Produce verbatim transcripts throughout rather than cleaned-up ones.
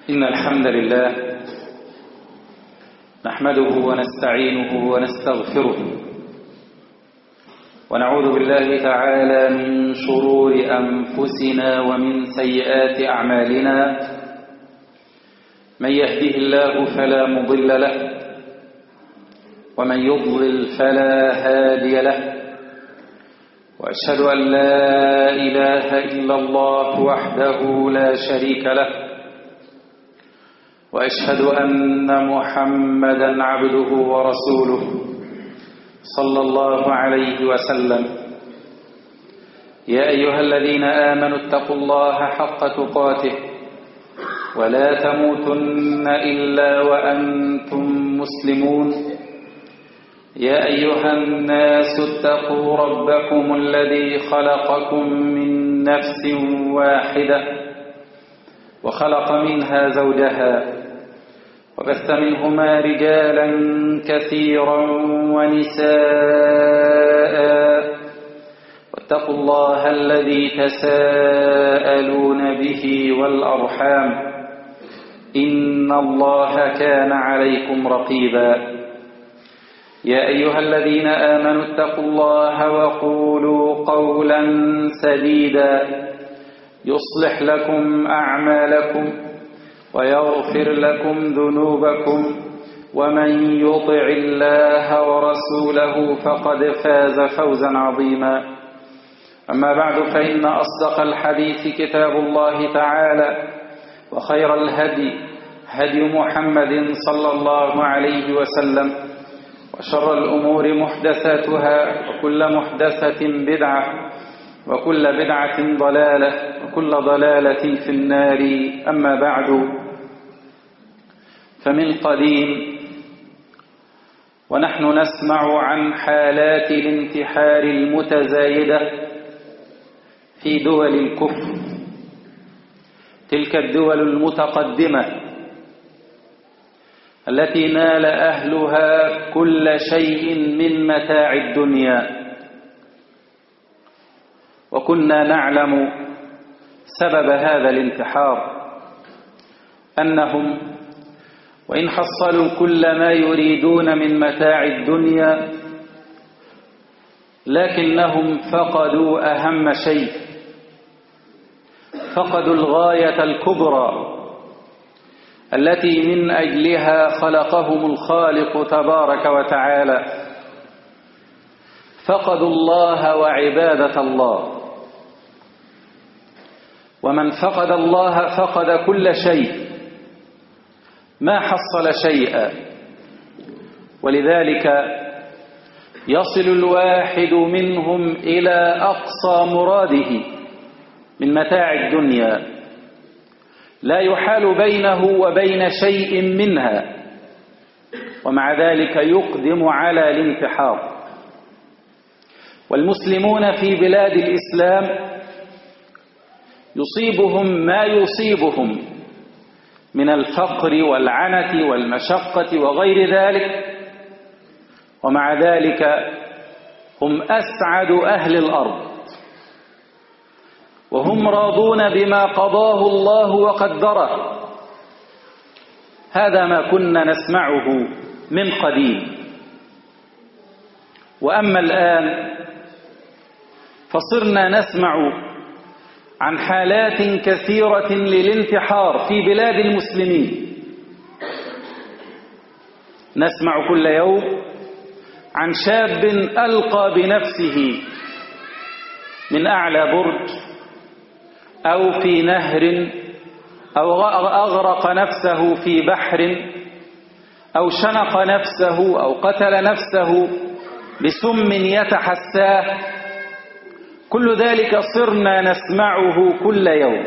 إن الحمد لله نحمده ونستعينه ونستغفره ونعوذ بالله تعالى من شرور أنفسنا ومن سيئات أعمالنا. من يهده الله فلا مضل له ومن يضلل فلا هادي له، وأشهد أن لا إله إلا الله وحده لا شريك له، وأشهد أن محمدا عبده ورسوله صلى الله عليه وسلم. يا أيها الذين آمنوا اتقوا الله حق تقاته ولا تموتن إلا وأنتم مسلمون. يا أيها الناس اتقوا ربكم الذي خلقكم من نفس واحدة وخلق منها زوجها وبث منهما رجالا كثيرا ونساء، واتقوا الله الذي تساءلون به والأرحام إن الله كان عليكم رقيبا. يا أيها الذين آمنوا اتقوا الله وقولوا قولا سديدا يصلح لكم أعمالكم ويغفر لكم ذنوبكم، ومن يطع الله ورسوله فقد فاز فوزا عظيما. أما بعد، فإن أصدق الحديث كتاب الله تعالى، وخير الهدي هدي محمد صلى الله عليه وسلم، وشر الأمور محدثاتها، وكل محدثة بدعة، وكل بدعة ضلالة، وكل ضلالة في النار. أما بعد، فمن قديم ونحن نسمع عن حالات الانتحار المتزايدة في دول الكفر، تلك الدول المتقدمة التي نال أهلها كل شيء من متاع الدنيا. وكنا نعلم سبب هذا الانتحار، أنهم وإن حصلوا كل ما يريدون من متاع الدنيا، لكنهم فقدوا أهم شيء، فقدوا الغاية الكبرى التي من أجلها خلقهم الخالق تبارك وتعالى. فقدوا الله وعبادة الله، ومن فقد الله فقد كل شيء، ما حصل شيئا. ولذلك يصل الواحد منهم إلى أقصى مراده من متاع الدنيا، لا يحال بينه وبين شيء منها، ومع ذلك يقدم على الانتحار. والمسلمون في بلاد الإسلام يصيبهم ما يصيبهم من الفقر والعنة والمشقة وغير ذلك، ومع ذلك هم أسعد أهل الأرض، وهم راضون بما قضاه الله وقدره. هذا ما كنا نسمعه من قديم. وأما الآن فصرنا نسمع عن حالات كثيرة للانتحار في بلاد المسلمين. نسمع كل يوم عن شاب ألقى بنفسه من أعلى برج، أو في نهر، أو أغرق نفسه في بحر، أو شنق نفسه، أو قتل نفسه بسم يتحساه. كل ذلك صرنا نسمعه كل يوم،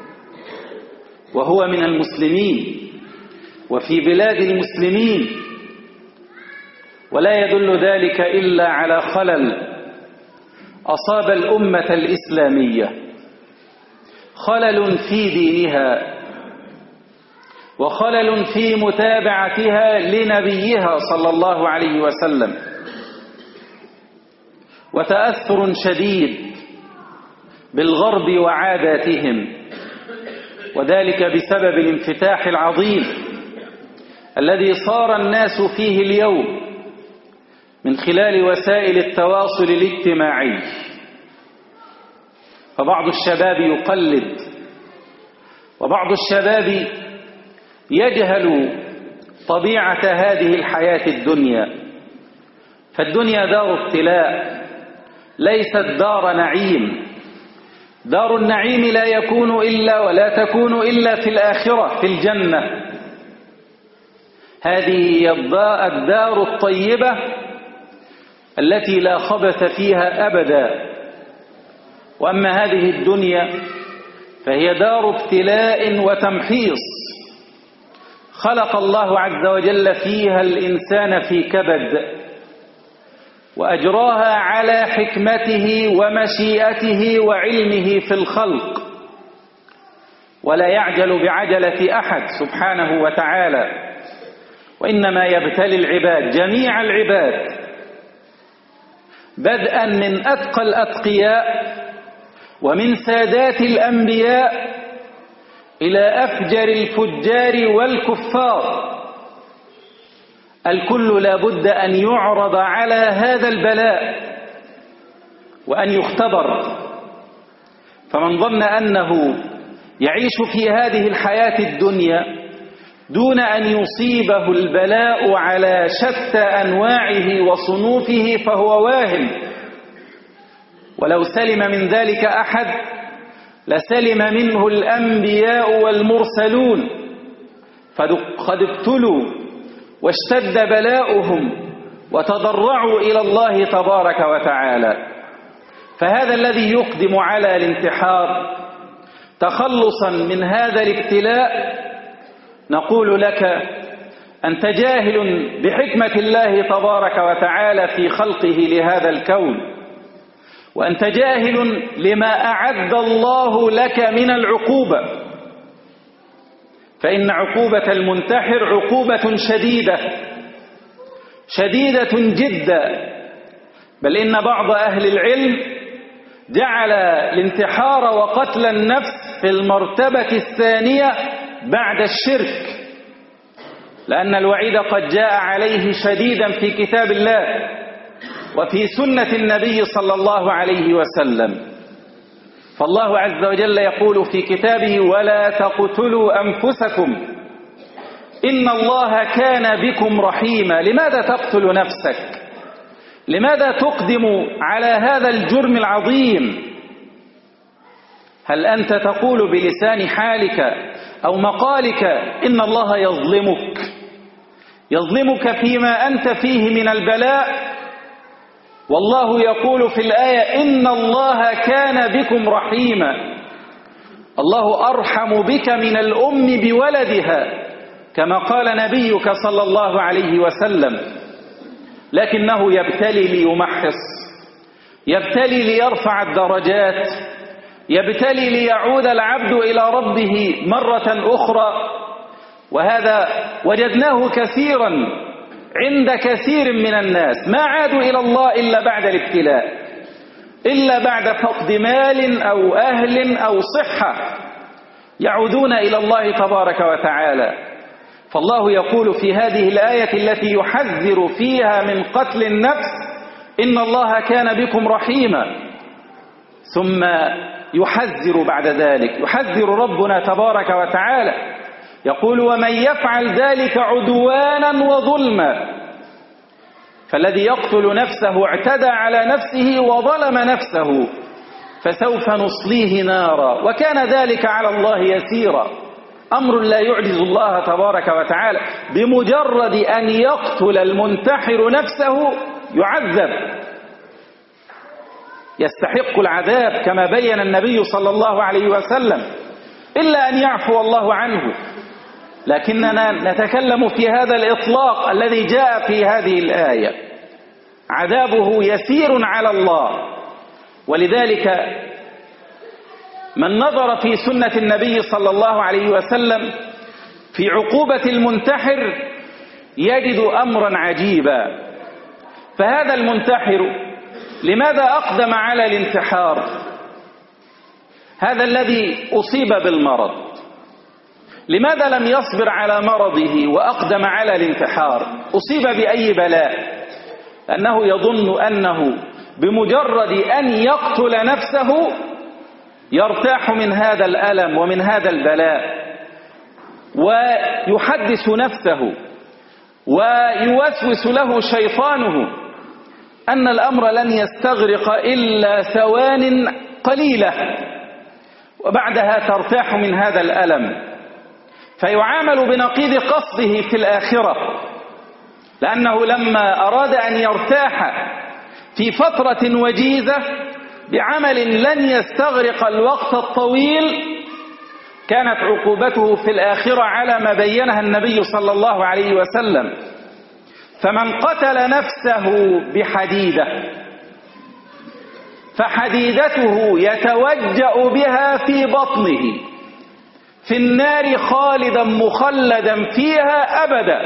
وهو من المسلمين وفي بلاد المسلمين. ولا يدل ذلك إلا على خلل أصاب الأمة الإسلامية، خلل في دينها، وخلل في متابعتها لنبيها صلى الله عليه وسلم، وتأثر شديد بالغرب وعاداتهم، وذلك بسبب الانفتاح العظيم الذي صار الناس فيه اليوم من خلال وسائل التواصل الاجتماعي. فبعض الشباب يقلد، وبعض الشباب يجهل طبيعة هذه الحياة الدنيا. فالدنيا دار ابتلاء ليست دار نعيم. دار النعيم لا يكون إلا ولا تكون إلا في الآخرة في الجنة. هذه هي الدار الطيبة التي لا خبث فيها أبدا. وأما هذه الدنيا فهي دار ابتلاء وتمحيص. خلق الله عز وجل فيها الإنسان في كبد، وأجراها على حكمته ومشيئته وعلمه في الخلق، ولا يعجل بعجلة أحد سبحانه وتعالى، وإنما يبتلي العباد جميع العباد، بدءا من أتقى الأتقياء ومن سادات الأنبياء إلى أفجر الفجار والكفار. الكل لا بد أن يعرض على هذا البلاء وأن يختبر. فمن ظن أنه يعيش في هذه الحياة الدنيا دون أن يصيبه البلاء على شتى أنواعه وصنوفه فهو واهم. ولو سلم من ذلك أحد لسلم منه الأنبياء والمرسلون، فقد ابتلوا واشتد بلاؤهم وتضرعوا إلى الله تبارك وتعالى. فهذا الذي يقدم على الانتحار تخلصا من هذا الابتلاء نقول لك أنت جاهل بحكمة الله تبارك وتعالى في خلقه لهذا الكون، وأنت جاهل لما أعد الله لك من العقوبة. فإن عقوبة المنتحر عقوبة شديدة شديدة جدا، بل إن بعض أهل العلم جعل الانتحار وقتل النفس في المرتبة الثانية بعد الشرك، لأن الوعيد قد جاء عليه شديدا في كتاب الله وفي سنة النبي صلى الله عليه وسلم. فالله عز وجل يقول في كتابه: ولا تقتلوا أنفسكم إن الله كان بكم رحيما. لماذا تقتل نفسك؟ لماذا تقدم على هذا الجرم العظيم؟ هل أنت تقول بلسان حالك أو مقالك إن الله يظلمك يظلمك فيما أنت فيه من البلاء؟ والله يقول في الآية: إن الله كان بكم رحيما. الله أرحم بك من الأم بولدها كما قال نبيك صلى الله عليه وسلم، لكنه يبتلي ليمحص، يبتلي ليرفع الدرجات، يبتلي ليعود العبد إلى ربه مرة أخرى. وهذا وجدناه كثيرا عند كثير من الناس، ما عادوا إلى الله إلا بعد الابتلاء، إلا بعد فقد مال أو أهل أو صحة يعودون إلى الله تبارك وتعالى. فالله يقول في هذه الآية التي يحذر فيها من قتل النفس: إن الله كان بكم رحيما. ثم يحذر بعد ذلك، يحذر ربنا تبارك وتعالى يقول: ومن يفعل ذلك عدوانا وظلما. فالذي يقتل نفسه اعتدى على نفسه وظلم نفسه، فسوف نصليه نارا وكان ذلك على الله يسيرا. أمر لا يعجز الله تبارك وتعالى. بمجرد أن يقتل المنتحر نفسه يعذب، يستحق العذاب كما بين النبي صلى الله عليه وسلم، إلا أن يعفو الله عنه. لكننا نتكلم في هذا الإطلاق الذي جاء في هذه الآية، عذابه يسير على الله. ولذلك من نظر في سنة النبي صلى الله عليه وسلم في عقوبة المنتحر يجد أمرا عجيبا. فهذا المنتحر لماذا أقدم على الانتحار؟ هذا الذي أصيب بالمرض لماذا لم يصبر على مرضه وأقدم على الانتحار؟ أصيب بأي بلاء؟ أنه يظن أنه بمجرد أن يقتل نفسه يرتاح من هذا الألم ومن هذا البلاء، ويحدث نفسه ويوسوس له شيطانه أن الأمر لن يستغرق إلا ثوان قليلة وبعدها ترتاح من هذا الألم، فيعامل بنقيض قصده في الآخرة، لأنه لما أراد أن يرتاح في فترة وجيزة بعمل لن يستغرق الوقت الطويل كانت عقوبته في الآخرة على ما بينها النبي صلى الله عليه وسلم. فمن قتل نفسه بحديدة فحديدته يتوجأ بها في بطنه في النار خالدا مخلدا فيها أبدا،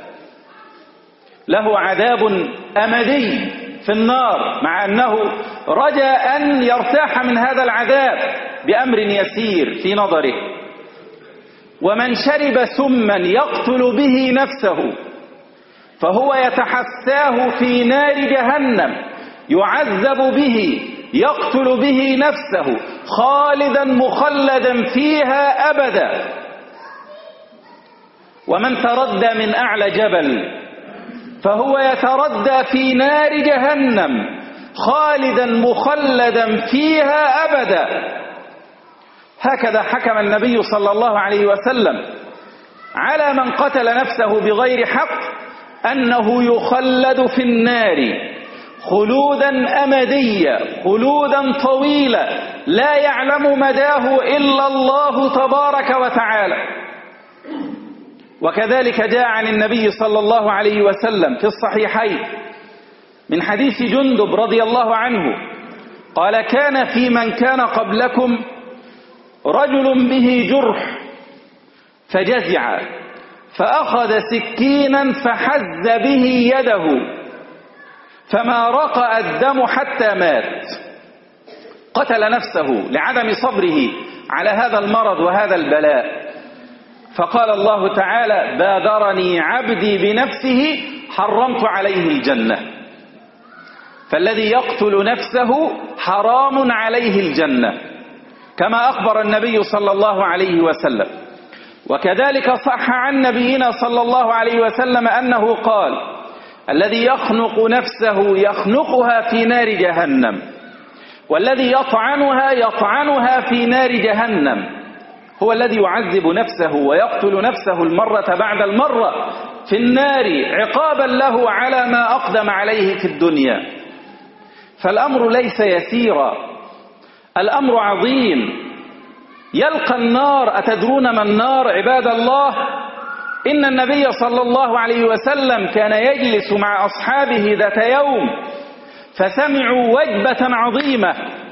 له عذاب أمدي في النار، مع أنه رجا أن يرتاح من هذا العذاب بأمر يسير في نظره. ومن شرب سما يقتل به نفسه فهو يتحساه في نار جهنم يعذب به يقتل به نفسه خالدا مخلدا فيها أبدا. ومن تردى من أعلى جبل فهو يتردى في نار جهنم خالدا مخلدا فيها أبدا. هكذا حكم النبي صلى الله عليه وسلم على من قتل نفسه بغير حق أنه يخلد في النار خلودا أمديا خلودا طويلا لا يعلم مداه إلا الله تبارك وتعالى. وكذلك جاء عن النبي صلى الله عليه وسلم في الصحيحين من حديث جندب رضي الله عنه قال: كان في من كان قبلكم رجل به جرح فجزع فأخذ سكينا فحز به يده فما رقأ الدم حتى مات. قتل نفسه لعدم صبره على هذا المرض وهذا البلاء، فقال الله تعالى: بادرني عبدي بنفسه حرمت عليه الجنة. فالذي يقتل نفسه حرام عليه الجنة كما أخبر النبي صلى الله عليه وسلم. وكذلك صح عن نبينا صلى الله عليه وسلم أنه قال: الذي يخنق نفسه يخنقها في نار جهنم، والذي يطعنها يطعنها في نار جهنم. هو الذي يعذب نفسه ويقتل نفسه المرة بعد المرة في النار عقابا له على ما أقدم عليه في الدنيا. فالأمر ليس يسيرا، الأمر عظيم. يلقى النار. أتدرون ما النار عباد الله؟ إن النبي صلى الله عليه وسلم كان يجلس مع أصحابه ذات يوم فسمعوا وجبة عظيمة،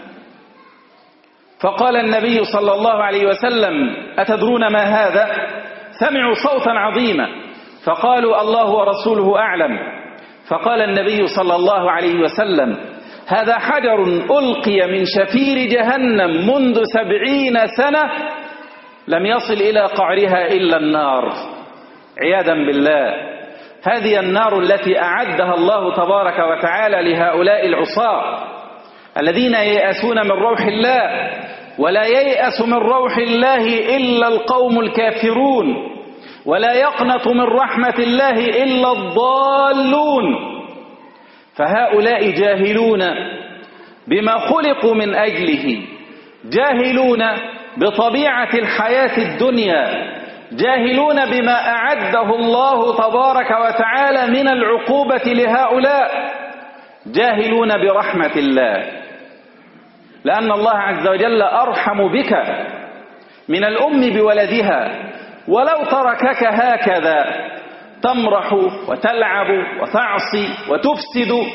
فقال النبي صلى الله عليه وسلم: أتدرون ما هذا؟ سمعوا صوتا عظيما فقالوا: الله ورسوله أعلم. فقال النبي صلى الله عليه وسلم: هذا حجر ألقي من شفير جهنم منذ سبعين سنة لم يصل إلى قعرها إلا النار، عياذا بالله. هذه النار التي أعدها الله تبارك وتعالى لهؤلاء العصاة الذين ييأسون من روح الله، ولا ييأس من روح الله إلا القوم الكافرون، ولا يقنط من رحمة الله إلا الضالون. فهؤلاء جاهلون بما خلقوا من أجله، جاهلون بطبيعة الحياة الدنيا، جاهلون بما أعده الله تبارك وتعالى من العقوبة لهؤلاء، جاهلون برحمة الله، لأن الله عز وجل أرحم بك من الأم بولدها. ولو تركك هكذا تمرح وتلعب وتعصي وتفسد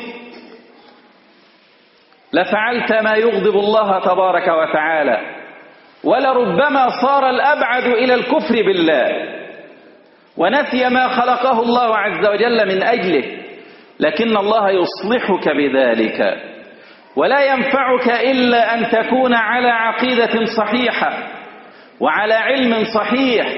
لفعلت ما يغضب الله تبارك وتعالى، ولربما صار الأبعد إلى الكفر بالله ونسي ما خلقه الله عز وجل من أجله. لكن الله يصلحك بذلك، ولا ينفعك إلا أن تكون على عقيدة صحيحة وعلى علم صحيح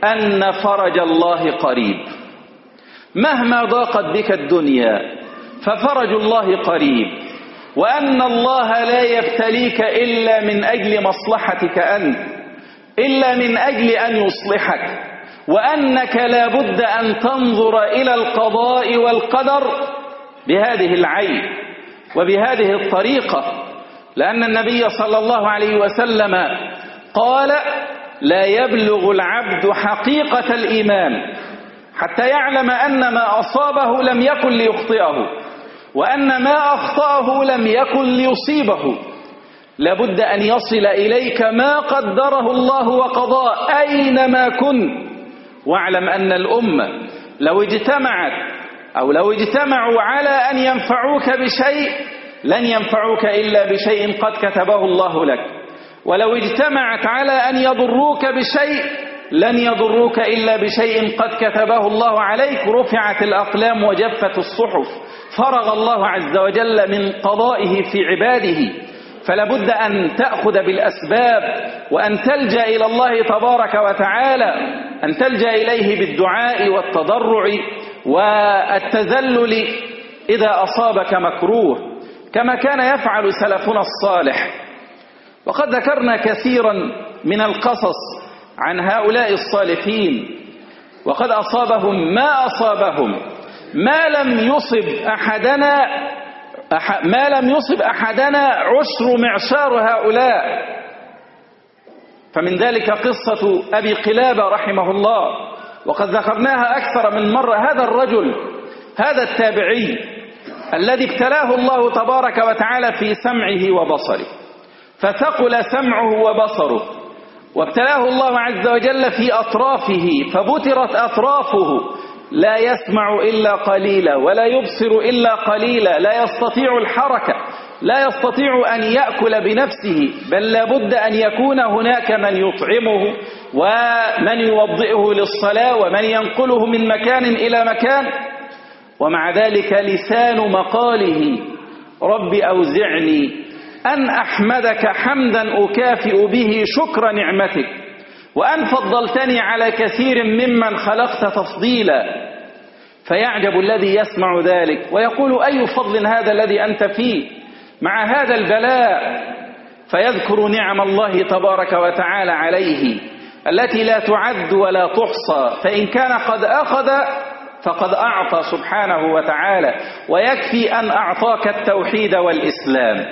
أن فرج الله قريب. مهما ضاقت بك الدنيا ففرج الله قريب، وأن الله لا يبتليك إلا من أجل مصلحتك أنت، إلا من أجل أن يصلحك، وأنك لا بد أن تنظر إلى القضاء والقدر بهذه العين وبهذه الطريقة، لأن النبي صلى الله عليه وسلم قال: لا يبلغ العبد حقيقة الإيمان حتى يعلم أن ما أصابه لم يكن ليخطئه، وأن ما أخطأه لم يكن ليصيبه. لابد أن يصل إليك ما قدره الله وقضاه أينما كن. واعلم أن الأمة لو اجتمعت أو لو اجتمعوا على أن ينفعوك بشيء لن ينفعوك إلا بشيء قد كتبه الله لك، ولو اجتمعت على أن يضروك بشيء لن يضروك إلا بشيء قد كتبه الله عليك. رفعت الأقلام وجفت الصحف، فرغ الله عز وجل من قضائه في عباده. فلابد أن تأخذ بالأسباب، وأن تلجأ إلى الله تبارك وتعالى، أن تلجأ إليه بالدعاء والتضرع والتذلل إذا أصابك مكروه، كما كان يفعل سلفنا الصالح. وقد ذكرنا كثيرا من القصص عن هؤلاء الصالحين، وقد أصابهم ما أصابهم ما لم يصب أحدنا ما لم يصب أحدنا عشر معشار هؤلاء. فمن ذلك قصة أبي قلابة رحمه الله، وقد ذكرناها أكثر من مرة. هذا الرجل، هذا التابعي الذي ابتلاه الله تبارك وتعالى في سمعه وبصره، فثقل سمعه وبصره، وابتلاه الله عز وجل في أطرافه فبترت أطرافه، لا يسمع إلا قليلا ولا يبصر إلا قليلا، لا يستطيع الحركة، لا يستطيع أن يأكل بنفسه، بل لابد أن يكون هناك من يطعمه ومن يوضئه للصلاة ومن ينقله من مكان إلى مكان. ومع ذلك لسان مقاله: رب أوزعني أن أحمدك حمدا أكافئ به شكر نعمتك، وأن فضلتني على كثير ممن خلقت تفضيلا. فيعجب الذي يسمع ذلك ويقول: أي فضل هذا الذي أنت فيه مع هذا البلاء؟ فيذكر نعم الله تبارك وتعالى عليه التي لا تعد ولا تحصى، فإن كان قد أخذ فقد أعطى سبحانه وتعالى، ويكفي أن أعطاك التوحيد والإسلام.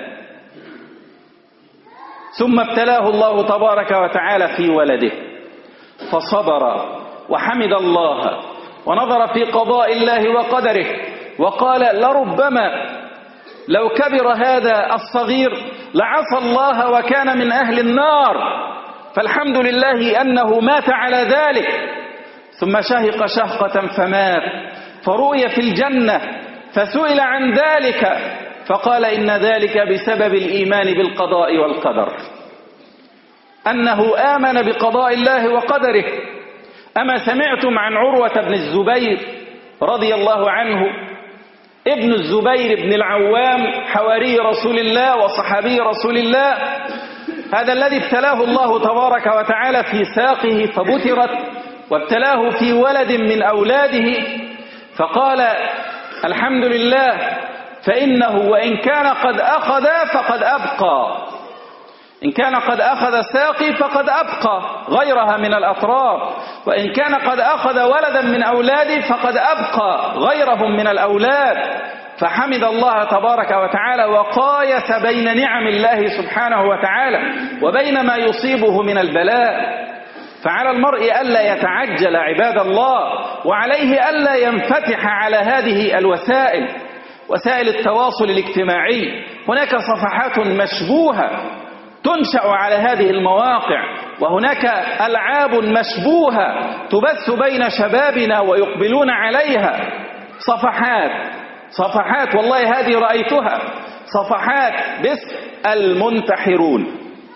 ثم ابتلاه الله تبارك وتعالى في ولده، فصبر وحمد الله ونظر في قضاء الله وقدره، وقال: لربما لو كبر هذا الصغير لعصى الله وكان من أهل النار، فالحمد لله أنه مات على ذلك. ثم شهق شهقة فمات، فرؤي في الجنة، فسئل عن ذلك فقال: إن ذلك بسبب الإيمان بالقضاء والقدر، أنه آمن بقضاء الله وقدره. أما سمعتم عن عروة بن الزبير رضي الله عنه، ابن الزبير بن العوام، حواري رسول الله وصحابي رسول الله، هذا الذي ابتلاه الله تبارك وتعالى في ساقه فبترت، وابتلاه في ولد من أولاده، فقال: الحمد لله، فإنه وإن كان قد أخذ فقد أبقى، إن كان قد أخذ ساقي فقد أبقى غيرها من الأطراف، وإن كان قد أخذ ولدا من أولادي فقد أبقى غيرهم من الأولاد. فحمد الله تبارك وتعالى، وقايس بين نعم الله سبحانه وتعالى وبين ما يصيبه من البلاء. فعلى المرء ألا يتعجل عباد الله، وعليه ألا ينفتح على هذه الوسائل، وسائل التواصل الاجتماعي. هناك صفحات مشبوهة تنشأ على هذه المواقع، وهناك ألعاب مشبوهة تبث بين شبابنا ويقبلون عليها. صفحات صفحات والله هذه رأيتها، صفحات باسم المنتحرون.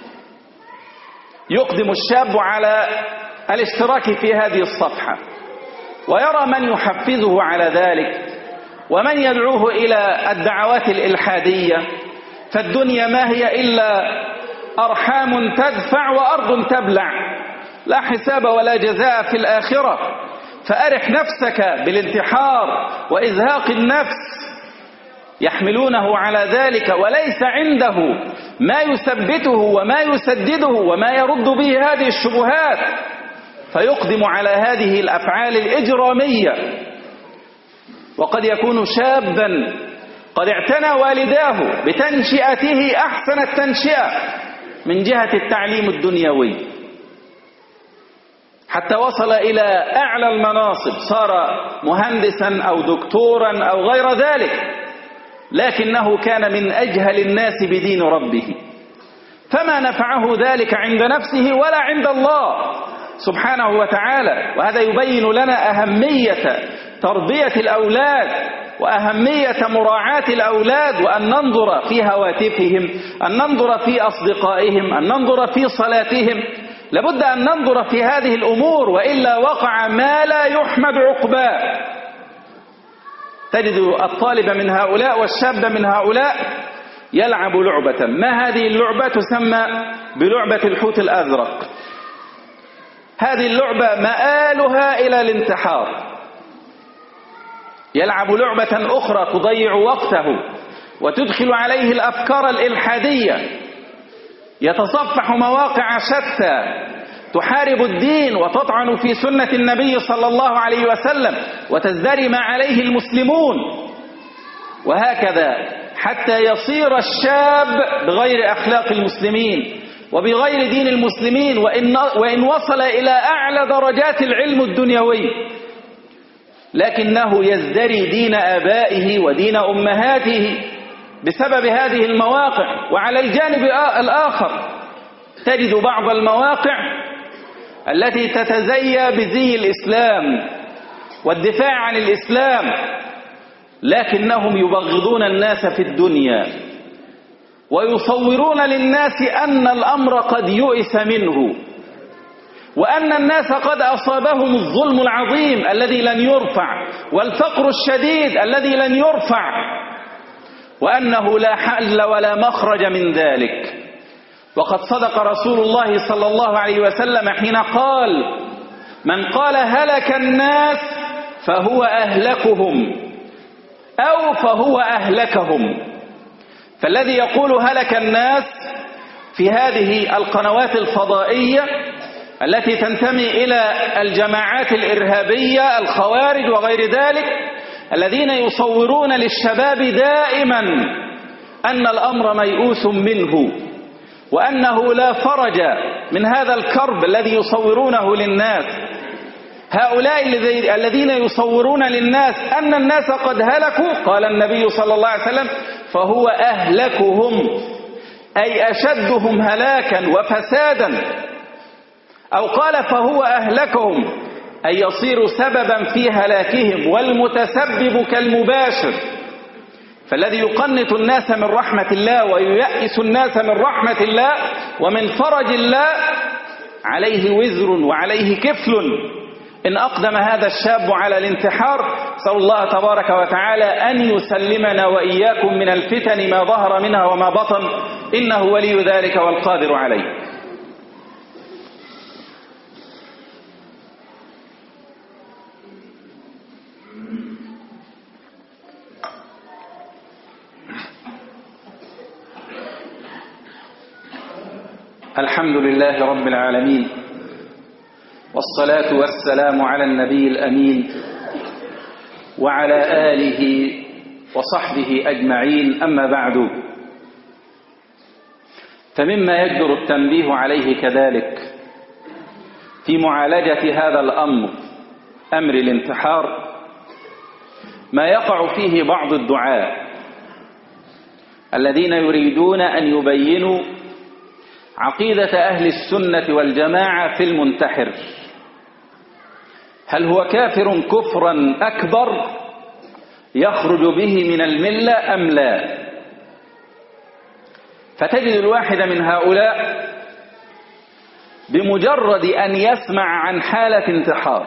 يقدم الشاب على الاشتراك في هذه الصفحة ويرى من يحفزه على ذلك ومن يدعوه إلى الدعوات الإلحادية. فالدنيا ما هي إلا أرحام تدفع وأرض تبلع، لا حساب ولا جزاء في الآخرة، فأرح نفسك بالانتحار وإزهاق النفس. يحملونه على ذلك وليس عنده ما يثبته وما يسدده وما يرد به هذه الشبهات، فيقدم على هذه الأفعال الإجرامية. وقد يكون شابا قد اعتنى والداه بتنشئته أحسن التنشئة من جهة التعليم الدنيوي، حتى وصل إلى أعلى المناصب، صار مهندسا أو دكتورا أو غير ذلك، لكنه كان من أجهل الناس بدين ربه، فما نفعه ذلك عند نفسه ولا عند الله سبحانه وتعالى. وهذا يبين لنا أهمية تربية الأولاد وأهمية مراعاة الأولاد، وأن ننظر في هواتفهم، أن ننظر في أصدقائهم، أن ننظر في صلاتهم. لابد أن ننظر في هذه الأمور، وإلا وقع ما لا يحمد عقباه. تجد الطالب من هؤلاء والشاب من هؤلاء يلعب لعبة، ما هذه اللعبة؟ تسمى بلعبة الحوت الأزرق. هذه اللعبة مآلها إلى الانتحار. يلعب لعبة أخرى تضيع وقته وتدخل عليه الأفكار الإلحادية، يتصفح مواقع شتى تحارب الدين وتطعن في سنة النبي صلى الله عليه وسلم وتزدري ما عليه المسلمون، وهكذا حتى يصير الشاب بغير أخلاق المسلمين وبغير دين المسلمين، وإن, وإن وصل إلى أعلى درجات العلم الدنيوي، لكنه يزدري دين آبائه ودين أمهاته بسبب هذه المواقع. وعلى الجانب الآخر تجد بعض المواقع التي تتزيى بزي الإسلام والدفاع عن الإسلام، لكنهم يبغضون الناس في الدنيا ويصورون للناس أن الأمر قد يؤس منه، وأن الناس قد أصابهم الظلم العظيم الذي لن يرفع والفقر الشديد الذي لن يرفع، وأنه لا حل ولا مخرج من ذلك. وقد صدق رسول الله صلى الله عليه وسلم حين قال: من قال هلك الناس فهو أهلكهم أو فهو أهلكهم. فالذي يقول هلك الناس في هذه القنوات الفضائية التي تنتمي إلى الجماعات الإرهابية الخوارج وغير ذلك، الذين يصورون للشباب دائما أن الأمر ميؤوس منه وأنه لا فرج من هذا الكرب الذي يصورونه للناس. هؤلاء الذين يصورون للناس أن الناس قد هلكوا، قال النبي صلى الله عليه وسلم: فهو أهلكهم، أي أشدهم هلاكا وفسادا. أو قال: فهو أهلكهم، أي يصير سببا في هلاكهم، والمتسبب كالمباشر. فالذي يقنط الناس من رحمة الله وييأس الناس من رحمة الله ومن فرج الله عليه وزر وعليه كفل إن أقدم هذا الشاب على الانتحار. نسأل الله تبارك وتعالى أن يسلمنا وإياكم من الفتن ما ظهر منها وما بطن، إنه ولي ذلك والقادر عليه. الحمد لله رب العالمين، والصلاة والسلام على النبي الأمين وعلى آله وصحبه أجمعين. أما بعد، فمما يجدر التنبيه عليه كذلك في معالجة هذا الأمر، أمر الانتحار، ما يقع فيه بعض الدعاة الذين يريدون أن يبينوا عقيدة أهل السنة والجماعة في المنتحر. هل هو كافر كفرا أكبر يخرج به من الملة أم لا؟ فتجد الواحد من هؤلاء بمجرد أن يسمع عن حالة انتحار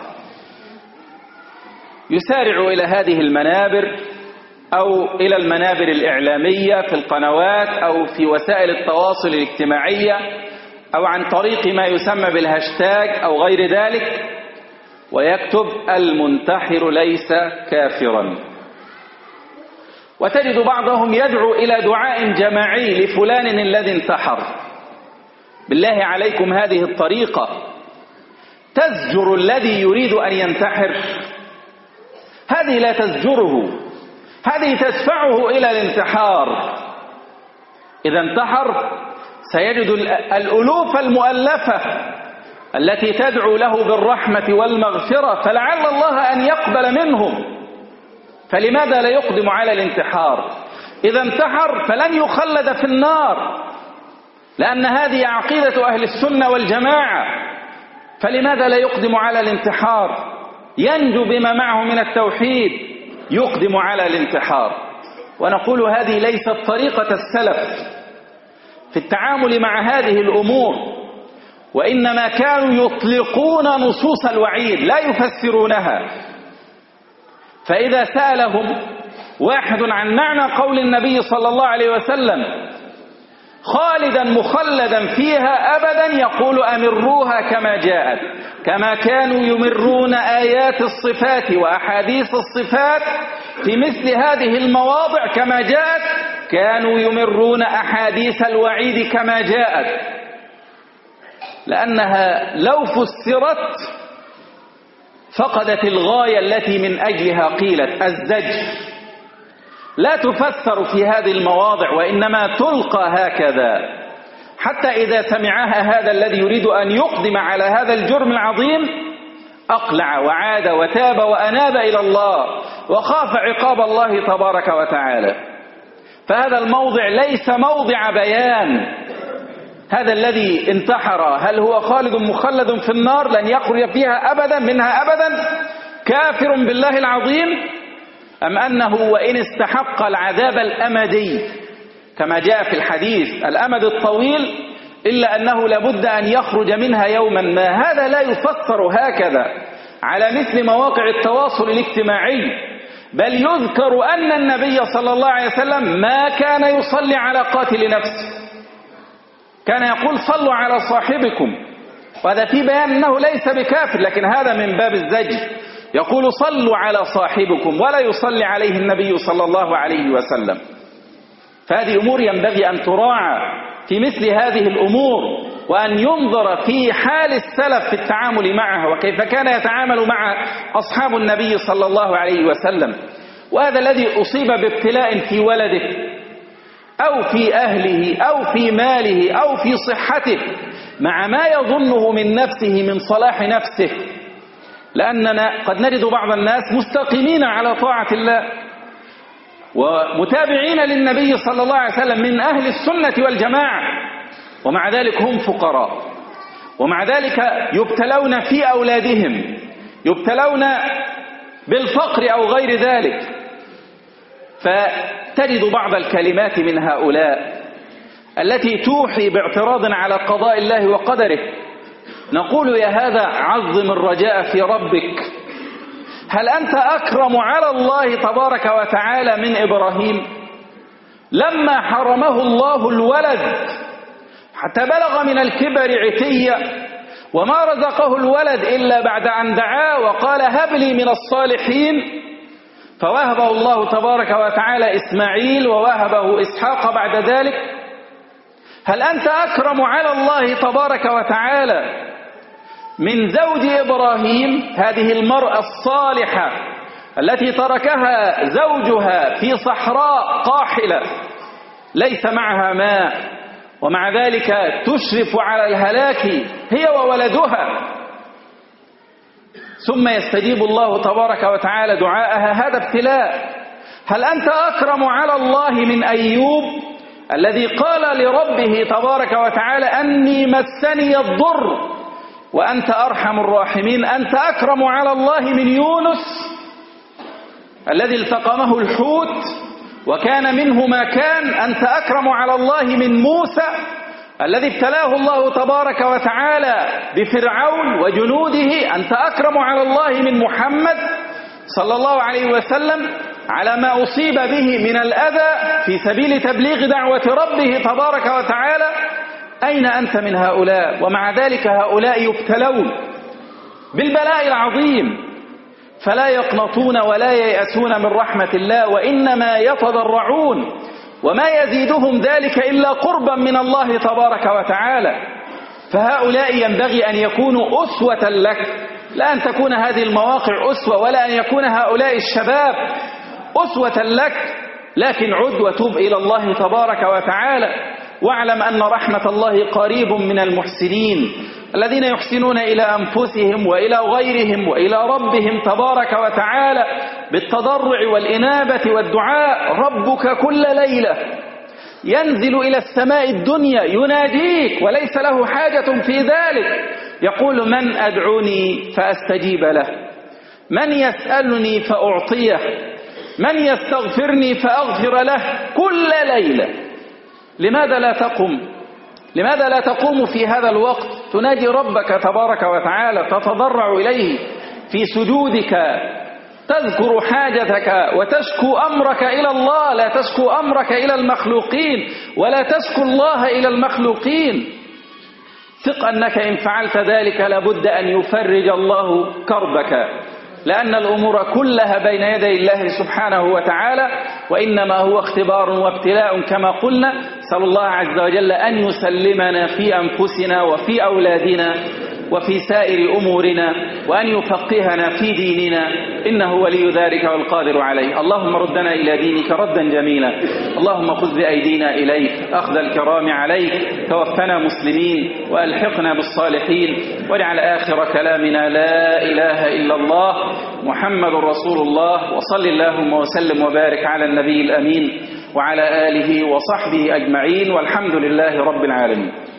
يسارع إلى هذه المنابر أو إلى المنابر الإعلامية في القنوات أو في وسائل التواصل الاجتماعية أو عن طريق ما يسمى بالهاشتاج أو غير ذلك، ويكتب المنتحر ليس كافرا. وتجد بعضهم يدعو إلى دعاء جماعي لفلان الذي انتحر. بالله عليكم، هذه الطريقة تزجر الذي يريد أن ينتحر؟ هذه لا تزجره، هذه تدفعه إلى الانتحار. إذا انتحر سيجد الألوف المؤلفة التي تدعو له بالرحمة والمغفرة، فلعل الله أن يقبل منهم، فلماذا لا يقدم على الانتحار؟ إذا انتحر فلن يخلد في النار، لأن هذه عقيدة أهل السنة والجماعة، فلماذا لا يقدم على الانتحار؟ ينجو بما معه من التوحيد، يقدم على الانتحار. ونقول هذه ليست طريقة السلف في التعامل مع هذه الأمور، وإنما كانوا يطلقون نصوص الوعيد لا يفسرونها. فإذا سألهم واحد عن معنى قول النبي صلى الله عليه وسلم خالدا مخلدا فيها أبدا، يقول أمروها كما جاءت، كما كانوا يمرون آيات الصفات وأحاديث الصفات في مثل هذه المواضع كما جاءت، كانوا يمرون أحاديث الوعيد كما جاءت، لأنها لو فسرت فقدت الغاية التي من أجلها قيلت، الزجر. لا تفسر في هذه المواضع، وإنما تلقى هكذا، حتى إذا سمعها هذا الذي يريد أن يقدم على هذا الجرم العظيم أقلع وعاد وتاب وأناب إلى الله وخاف عقاب الله تبارك وتعالى. فهذا الموضع ليس موضع بيان هذا الذي انتحر هل هو خالد مخلد في النار لن يخرج فيها أبدا منها أبدا كافر بالله العظيم، أم أنه وإن استحق العذاب الأمدي كما جاء في الحديث الأمد الطويل إلا أنه لابد أن يخرج منها يوما ما. هذا لا يفسر هكذا على مثل مواقع التواصل الاجتماعي، بل يذكر أن النبي صلى الله عليه وسلم ما كان يصلي على قاتل نفسه، كان يقول صلوا على صاحبكم، وهذا في بيان أنه ليس بكافر، لكن هذا من باب الزجر، يقول صلوا على صاحبكم ولا يصلي عليه النبي صلى الله عليه وسلم. فهذه أمور ينبغي أن تراعى في مثل هذه الأمور، وأن ينظر في حال السلف في التعامل معها، وكيف كان يتعامل مع أصحاب النبي صلى الله عليه وسلم. وهذا الذي أصيب بابتلاء في ولده أو في أهله أو في ماله أو في صحته مع ما يظنه من نفسه من صلاح نفسه، لأننا قد نجد بعض الناس مستقيمين على طاعة الله ومتابعين للنبي صلى الله عليه وسلم من أهل السنة والجماعة، ومع ذلك هم فقراء، ومع ذلك يبتلون في أولادهم، يبتلون بالفقر أو غير ذلك. فتجد بعض الكلمات من هؤلاء التي توحي باعتراض على قضاء الله وقدره. نقول يا هذا عظم الرجاء في ربك، هل أنت أكرم على الله تبارك وتعالى من إبراهيم لما حرمه الله الولد حتى بلغ من الكبر عتيا، وما رزقه الولد إلا بعد أن دعاه وقال هب لي من الصالحين، فوهبه الله تبارك وتعالى إسماعيل ووهبه إسحاق بعد ذلك. هل أنت أكرم على الله تبارك وتعالى من زوج إبراهيم، هذه المرأة الصالحة التي تركها زوجها في صحراء قاحلة ليس معها ماء، ومع ذلك تشرف على الهلاك هي وولدها، ثم يستجيب الله تبارك وتعالى دعاءها؟ هذا ابتلاء. هل أنت أكرم على الله من أيوب الذي قال لربه تبارك وتعالى أني مسني الضر وأنت أرحم الراحمين؟ أنت أكرم على الله من يونس الذي التقمه الحوت وكان منه ما كان؟ أنت أكرم على الله من موسى الذي ابتلاه الله تبارك وتعالى بفرعون وجنوده؟ أنت أكرم على الله من محمد صلى الله عليه وسلم على ما أصيب به من الأذى في سبيل تبليغ دعوة ربه تبارك وتعالى؟ أين أنت من هؤلاء؟ ومع ذلك هؤلاء يبتلون بالبلاء العظيم فلا يقنطون ولا ييأسون من رحمة الله، وإنما يتضرعون، وما يزيدهم ذلك إلا قربا من الله تبارك وتعالى. فهؤلاء ينبغي أن يكونوا أسوة لك، لا أن تكون هذه المواقع أسوة، ولا أن يكون هؤلاء الشباب أسوة لك، لكن عد وتوب إلى الله تبارك وتعالى، واعلم أن رحمة الله قريب من المحسنين الذين يحسنون إلى أنفسهم وإلى غيرهم وإلى ربهم تبارك وتعالى بالتضرع والإنابة والدعاء. ربك كل ليلة ينزل إلى السماء الدنيا يناديك وليس له حاجة في ذلك، يقول: من أدعوني فأستجيب له، من يسألني فأعطيه، من يستغفرني فأغفر له كل ليلة. لماذا لا تقوم؟ لماذا لا تقوم في هذا الوقت تنادي ربك تبارك وتعالى، تتضرع إليه في سجودك، تذكر حاجتك وتشكو أمرك إلى الله، لا تشكو أمرك إلى المخلوقين ولا تشكو الله إلى المخلوقين. ثق أنك إن فعلت ذلك لابد أن يفرج الله كربك، لأن الأمور كلها بين يدي الله سبحانه وتعالى، وإنما هو اختبار وابتلاء كما قلنا. نسأل الله عز وجل أن يسلمنا في أنفسنا وفي أولادنا وفي سائر أمورنا، وأن يفقهنا في ديننا، إنه ولي ذلك والقادر عليه. اللهم ردنا إلى دينك ردا جميلا، اللهم خذ بأيدينا إليك أخذ الكرام عليك، توفنا مسلمين وألحقنا بالصالحين، واجعل آخر كلامنا لا إله إلا الله محمد رسول الله. وصل اللهم وسلم وبارك على النبي الأمين وعلى آله وصحبه أجمعين، والحمد لله رب العالمين.